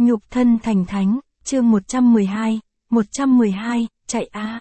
Nhục thân thành thánh, chương 112, chạy a.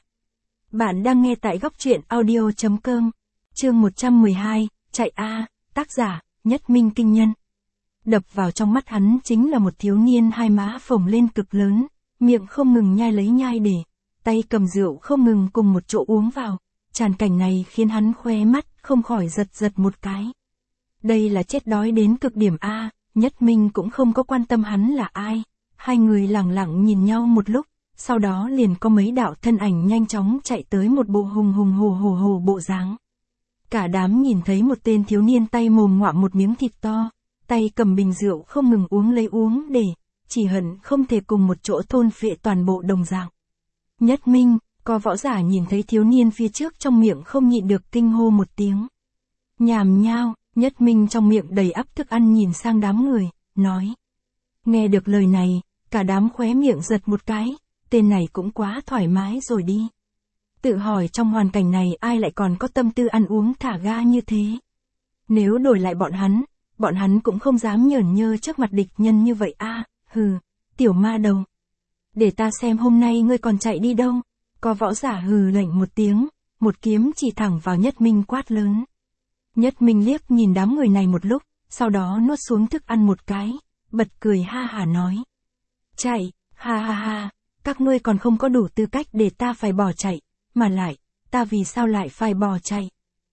Bạn đang nghe tại góc truyện audio.com. Chương 112, chạy a, tác giả, Nhất Minh Kinh Nhân. Đập vào trong mắt hắn chính là một thiếu niên hai má phồng lên cực lớn, miệng không ngừng nhai lấy nhai để, tay cầm rượu không ngừng cùng một chỗ uống vào. Tràn cảnh này khiến hắn khóe mắt không khỏi giật một cái. Đây là chết đói đến cực điểm a. Nhất Minh cũng không có quan tâm hắn là ai. Hai người lẳng lặng nhìn nhau một lúc, sau đó liền có mấy đạo thân ảnh nhanh chóng chạy tới một bộ hùng hồ bộ dáng. Cả đám nhìn thấy một tên thiếu niên tay mồm ngoạm một miếng thịt to, tay cầm bình rượu không ngừng uống để, chỉ hận không thể cùng một chỗ thôn phệ toàn bộ đồng dạng. Nhất Minh, có võ giả nhìn thấy thiếu niên phía trước trong miệng không nhịn được kinh hô một tiếng. Nhảm nhao. Nhất Minh trong miệng đầy ắp thức ăn nhìn sang đám người, nói. Nghe được lời này, cả đám khóe miệng giật một cái, tên này cũng quá thoải mái rồi đi. Tự hỏi trong hoàn cảnh này ai lại còn có tâm tư ăn uống thả ga như thế. Nếu đổi lại bọn hắn cũng không dám nhởn nhơ trước mặt địch nhân như vậy a. Hừ, tiểu ma đầu. Để ta xem hôm nay ngươi còn chạy đi đâu. Có võ giả hừ lạnh một tiếng, một kiếm chỉ thẳng vào Nhất Minh quát lớn. Nhất Minh liếc nhìn đám người này một lúc, sau đó nuốt xuống thức ăn một cái, bật cười ha hả nói. Chạy, ha, các ngươi còn không có đủ tư cách để ta phải bỏ chạy, mà lại, ta vì sao lại phải bỏ chạy?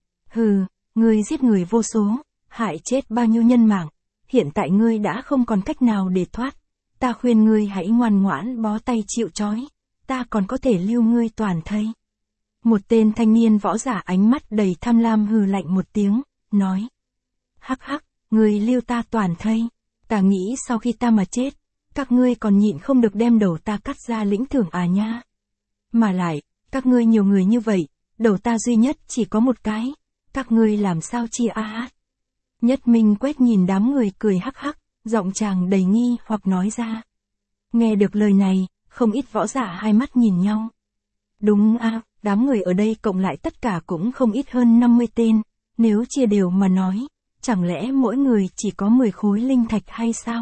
Hừ, ngươi giết người vô số, hại chết bao nhiêu nhân mạng, hiện tại ngươi đã không còn cách nào để thoát, ta khuyên ngươi hãy ngoan ngoãn bó tay chịu trói, ta còn có thể lưu ngươi toàn thây. Một tên thanh niên võ giả ánh mắt đầy tham lam hừ lạnh một tiếng, nói. Hắc, ngươi lưu ta toàn thây, ta nghĩ sau khi ta mà chết, các ngươi còn nhịn không được đem đầu ta cắt ra lĩnh thưởng à nha. Mà lại, các ngươi nhiều người như vậy, đầu ta duy nhất chỉ có một cái, các ngươi làm sao chia a. Nhất Minh quét nhìn đám người cười hắc, giọng chàng đầy nghi hoặc nói ra. Nghe được lời này, không ít võ giả hai mắt nhìn nhau. Đúng a. Đám người ở đây cộng lại tất cả cũng không ít hơn 50 tên, nếu chia đều mà nói, chẳng lẽ mỗi người chỉ có 10 khối linh thạch hay sao?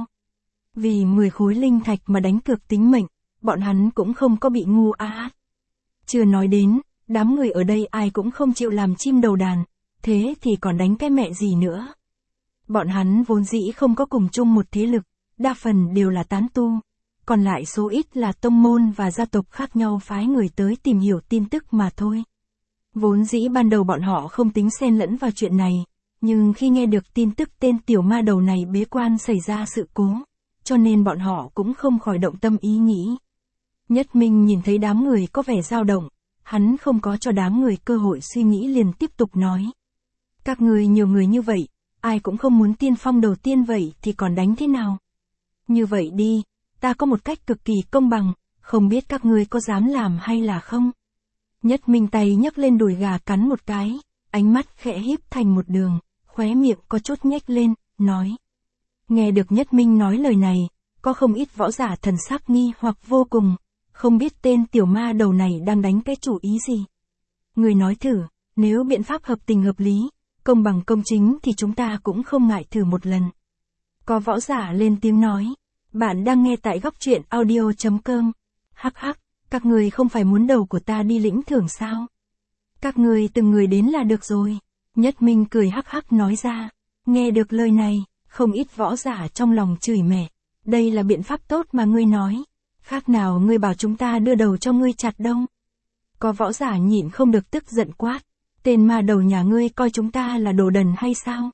Vì 10 khối linh thạch mà đánh cược tính mệnh, bọn hắn cũng không có bị ngu á. Chưa nói đến, đám người ở đây ai cũng không chịu làm chim đầu đàn, thế thì còn đánh cái mẹ gì nữa? Bọn hắn vốn dĩ không có cùng chung một thế lực, đa phần đều là tán tu. Còn lại số ít là tông môn và gia tộc khác nhau phái người tới tìm hiểu tin tức mà thôi. Vốn dĩ ban đầu bọn họ không tính xen lẫn vào chuyện này, nhưng khi nghe được tin tức tên tiểu ma đầu này bế quan xảy ra sự cố, cho nên bọn họ cũng không khỏi động tâm ý nghĩ. Nhất Minh nhìn thấy đám người có vẻ dao động, hắn không có cho đám người cơ hội suy nghĩ liền tiếp tục nói. Các người nhiều người như vậy, ai cũng không muốn tiên phong đầu tiên vậy thì còn đánh thế nào? Như vậy đi. Ta có một cách cực kỳ công bằng, không biết các ngươi có dám làm hay là không? Nhất Minh tay nhấc lên đùi gà cắn một cái, ánh mắt khẽ híp thành một đường, khóe miệng có chút nhếch lên, nói. Nghe được Nhất Minh nói lời này, có không ít võ giả thần sắc nghi hoặc vô cùng, không biết tên tiểu ma đầu này đang đánh cái chủ ý gì. Người nói thử, nếu biện pháp hợp tình hợp lý, công bằng công chính thì chúng ta cũng không ngại thử một lần. Có võ giả lên tiếng nói. Bạn đang nghe tại góc truyện audio.com. Hắc, các người không phải muốn đầu của ta đi lĩnh thưởng sao? Các người từng người đến là được rồi. Nhất Minh cười hắc nói ra. Nghe được lời này, không ít võ giả trong lòng chửi mẹ. Đây là biện pháp tốt mà ngươi nói. Khác nào ngươi bảo chúng ta đưa đầu cho ngươi chặt đâu. Có võ giả nhịn không được tức giận quát. Tên ma đầu nhà ngươi coi chúng ta là đồ đần hay sao?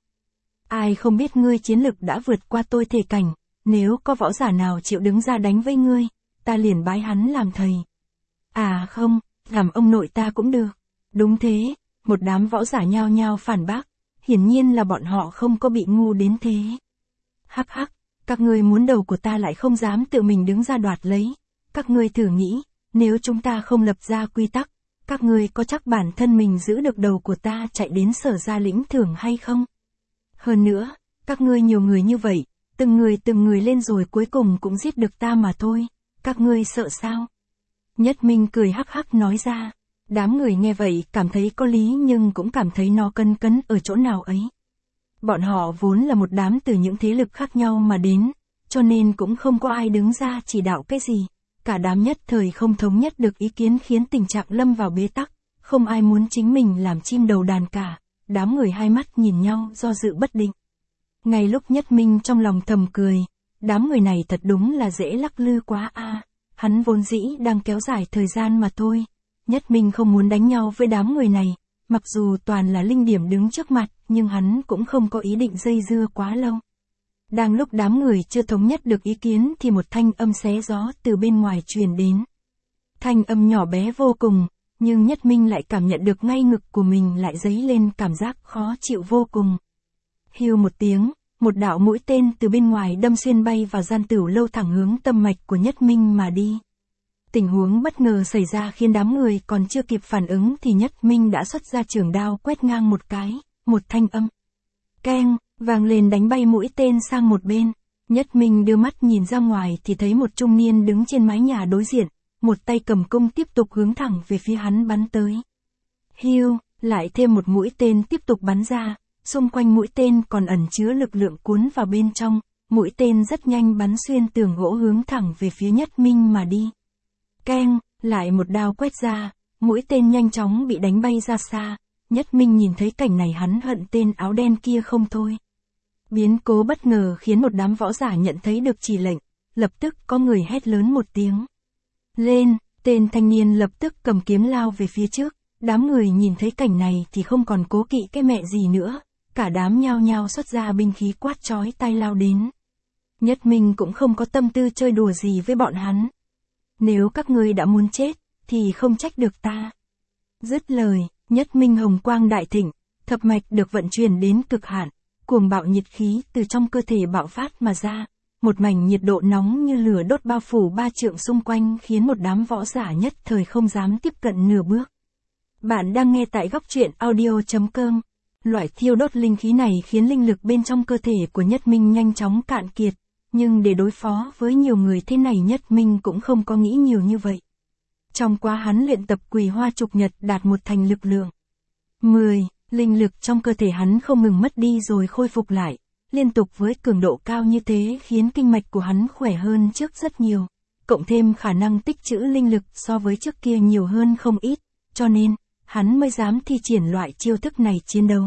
Ai không biết ngươi chiến lực đã vượt qua tôi thể cảnh. Nếu có võ giả nào chịu đứng ra đánh với ngươi, ta liền bái hắn làm thầy. À không, làm ông nội ta cũng được. Đúng thế, một đám võ giả nhao nhao phản bác, hiển nhiên là bọn họ không có bị ngu đến thế. Hắc, các ngươi muốn đầu của ta lại không dám tự mình đứng ra đoạt lấy. Các ngươi thử nghĩ, nếu chúng ta không lập ra quy tắc, các ngươi có chắc bản thân mình giữ được đầu của ta chạy đến sở ra lĩnh thưởng hay không? Hơn nữa, các ngươi nhiều người như vậy. Từng người lên rồi cuối cùng cũng giết được ta mà thôi, các ngươi sợ sao? Nhất Minh cười hắc nói ra, đám người nghe vậy cảm thấy có lý nhưng cũng cảm thấy nó cấn ở chỗ nào ấy. Bọn họ vốn là một đám từ những thế lực khác nhau mà đến, cho nên cũng không có ai đứng ra chỉ đạo cái gì. Cả đám nhất thời không thống nhất được ý kiến khiến tình trạng lâm vào bế tắc, không ai muốn chính mình làm chim đầu đàn cả, đám người hai mắt nhìn nhau do dự bất định. Ngay lúc Nhất Minh trong lòng thầm cười, đám người này thật đúng là dễ lắc lư quá a. Hắn vốn dĩ đang kéo dài thời gian mà thôi. Nhất Minh không muốn đánh nhau với đám người này, mặc dù toàn là linh điểm đứng trước mặt, nhưng hắn cũng không có ý định dây dưa quá lâu. Đang lúc đám người chưa thống nhất được ý kiến thì một thanh âm xé gió từ bên ngoài truyền đến. Thanh âm nhỏ bé vô cùng, nhưng Nhất Minh lại cảm nhận được ngay ngực của mình lại dấy lên cảm giác khó chịu vô cùng. Hiu một tiếng, một đạo mũi tên từ bên ngoài đâm xuyên bay vào gian tửu lâu thẳng hướng tâm mạch của Nhất Minh mà đi. Tình huống bất ngờ xảy ra khiến đám người còn chưa kịp phản ứng thì Nhất Minh đã xuất ra trường đao quét ngang một cái, một thanh âm keng vang lên đánh bay mũi tên sang một bên. Nhất Minh đưa mắt nhìn ra ngoài thì thấy một trung niên đứng trên mái nhà đối diện, một tay cầm cung tiếp tục hướng thẳng về phía hắn bắn tới. Hiu, lại thêm một mũi tên tiếp tục bắn ra, xung quanh mũi tên còn ẩn chứa lực lượng cuốn vào bên trong, mũi tên rất nhanh bắn xuyên tường gỗ hướng thẳng về phía Nhất Minh mà đi. Keng, lại một đao quét ra, mũi tên nhanh chóng bị đánh bay ra xa. Nhất Minh nhìn thấy cảnh này hắn hận tên áo đen kia không thôi. Biến cố bất ngờ khiến một đám võ giả nhận thấy được chỉ lệnh, lập tức có người hét lớn một tiếng. Lên, tên thanh niên lập tức cầm kiếm lao về phía trước, đám người nhìn thấy cảnh này thì không còn cố kỵ cái mẹ gì nữa, cả đám nhao nhao xuất ra binh khí quát chói tai lao đến. Nhất Minh cũng không có tâm tư chơi đùa gì với bọn hắn. Nếu các ngươi đã muốn chết, thì không trách được ta. Dứt lời, Nhất Minh hồng quang đại thịnh, thập mạch được vận chuyển đến cực hạn, cuồng bạo nhiệt khí từ trong cơ thể bạo phát mà ra, một mảnh nhiệt độ nóng như lửa đốt bao phủ 3 trượng xung quanh khiến một đám võ giả nhất thời không dám tiếp cận nửa bước. Bạn đang nghe tại góc truyện audio.com. Loại thiêu đốt linh khí này khiến linh lực bên trong cơ thể của Nhất Minh nhanh chóng cạn kiệt, nhưng để đối phó với nhiều người thế này Nhất Minh cũng không có nghĩ nhiều như vậy. Trong quá hắn luyện tập Quỳ Hoa Trục Nhật đạt một thành lực lượng 10, linh lực trong cơ thể hắn không ngừng mất đi rồi khôi phục lại, liên tục với cường độ cao như thế khiến kinh mạch của hắn khỏe hơn trước rất nhiều, cộng thêm khả năng tích trữ linh lực so với trước kia nhiều hơn không ít, cho nên, hắn mới dám thi triển loại chiêu thức này chiến đấu.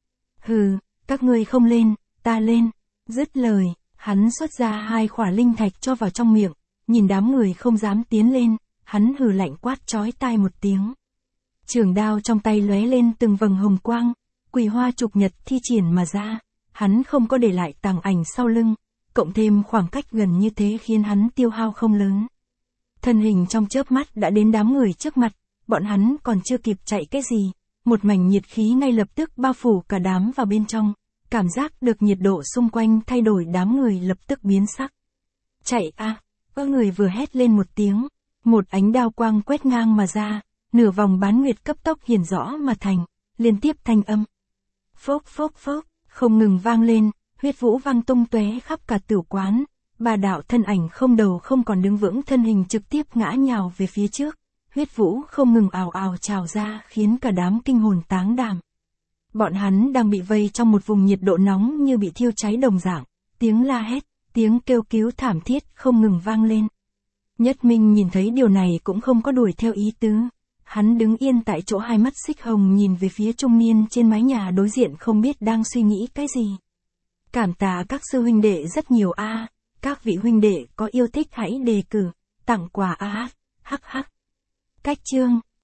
Hừ, các ngươi không lên, ta lên. Dứt lời, hắn xuất ra 2 khỏa linh thạch cho vào trong miệng, nhìn đám người không dám tiến lên, hắn hừ lạnh quát chói tai một tiếng. Trường đao trong tay lóe lên từng vầng hồng quang, Quỳ Hoa Trục Nhật thi triển mà ra, hắn không có để lại tàng ảnh sau lưng, cộng thêm khoảng cách gần như thế khiến hắn tiêu hao không lớn. Thân hình trong chớp mắt đã đến đám người trước mặt, bọn hắn còn chưa kịp chạy cái gì, một mảnh nhiệt khí ngay lập tức bao phủ cả đám vào bên trong, cảm giác được nhiệt độ xung quanh thay đổi đám người lập tức biến sắc. Chạy a! Có người vừa hét lên một tiếng, một ánh đao quang quét ngang mà ra, nửa vòng bán nguyệt cấp tốc hiển rõ mà thành, liên tiếp thanh âm. Phốc phốc phốc, không ngừng vang lên, huyết vũ vang tung tóe khắp cả tửu quán, 3 đạo thân ảnh không đầu không còn đứng vững thân hình trực tiếp ngã nhào về phía trước, huyết vũ không ngừng ào ào trào ra khiến cả đám kinh hồn táng đảm. Bọn hắn đang bị vây trong một vùng nhiệt độ nóng như bị thiêu cháy đồng dạng, tiếng la hét, tiếng kêu cứu thảm thiết không ngừng vang lên. Nhất Minh nhìn thấy điều này cũng không có đuổi theo ý tứ. Hắn đứng yên tại chỗ hai mắt xích hồng nhìn về phía trung niên trên mái nhà đối diện không biết đang suy nghĩ cái gì. Cảm tạ các sư huynh đệ rất nhiều a, các vị huynh đệ có yêu thích hãy đề cử, tặng quà a, hắc hắc. Cách chương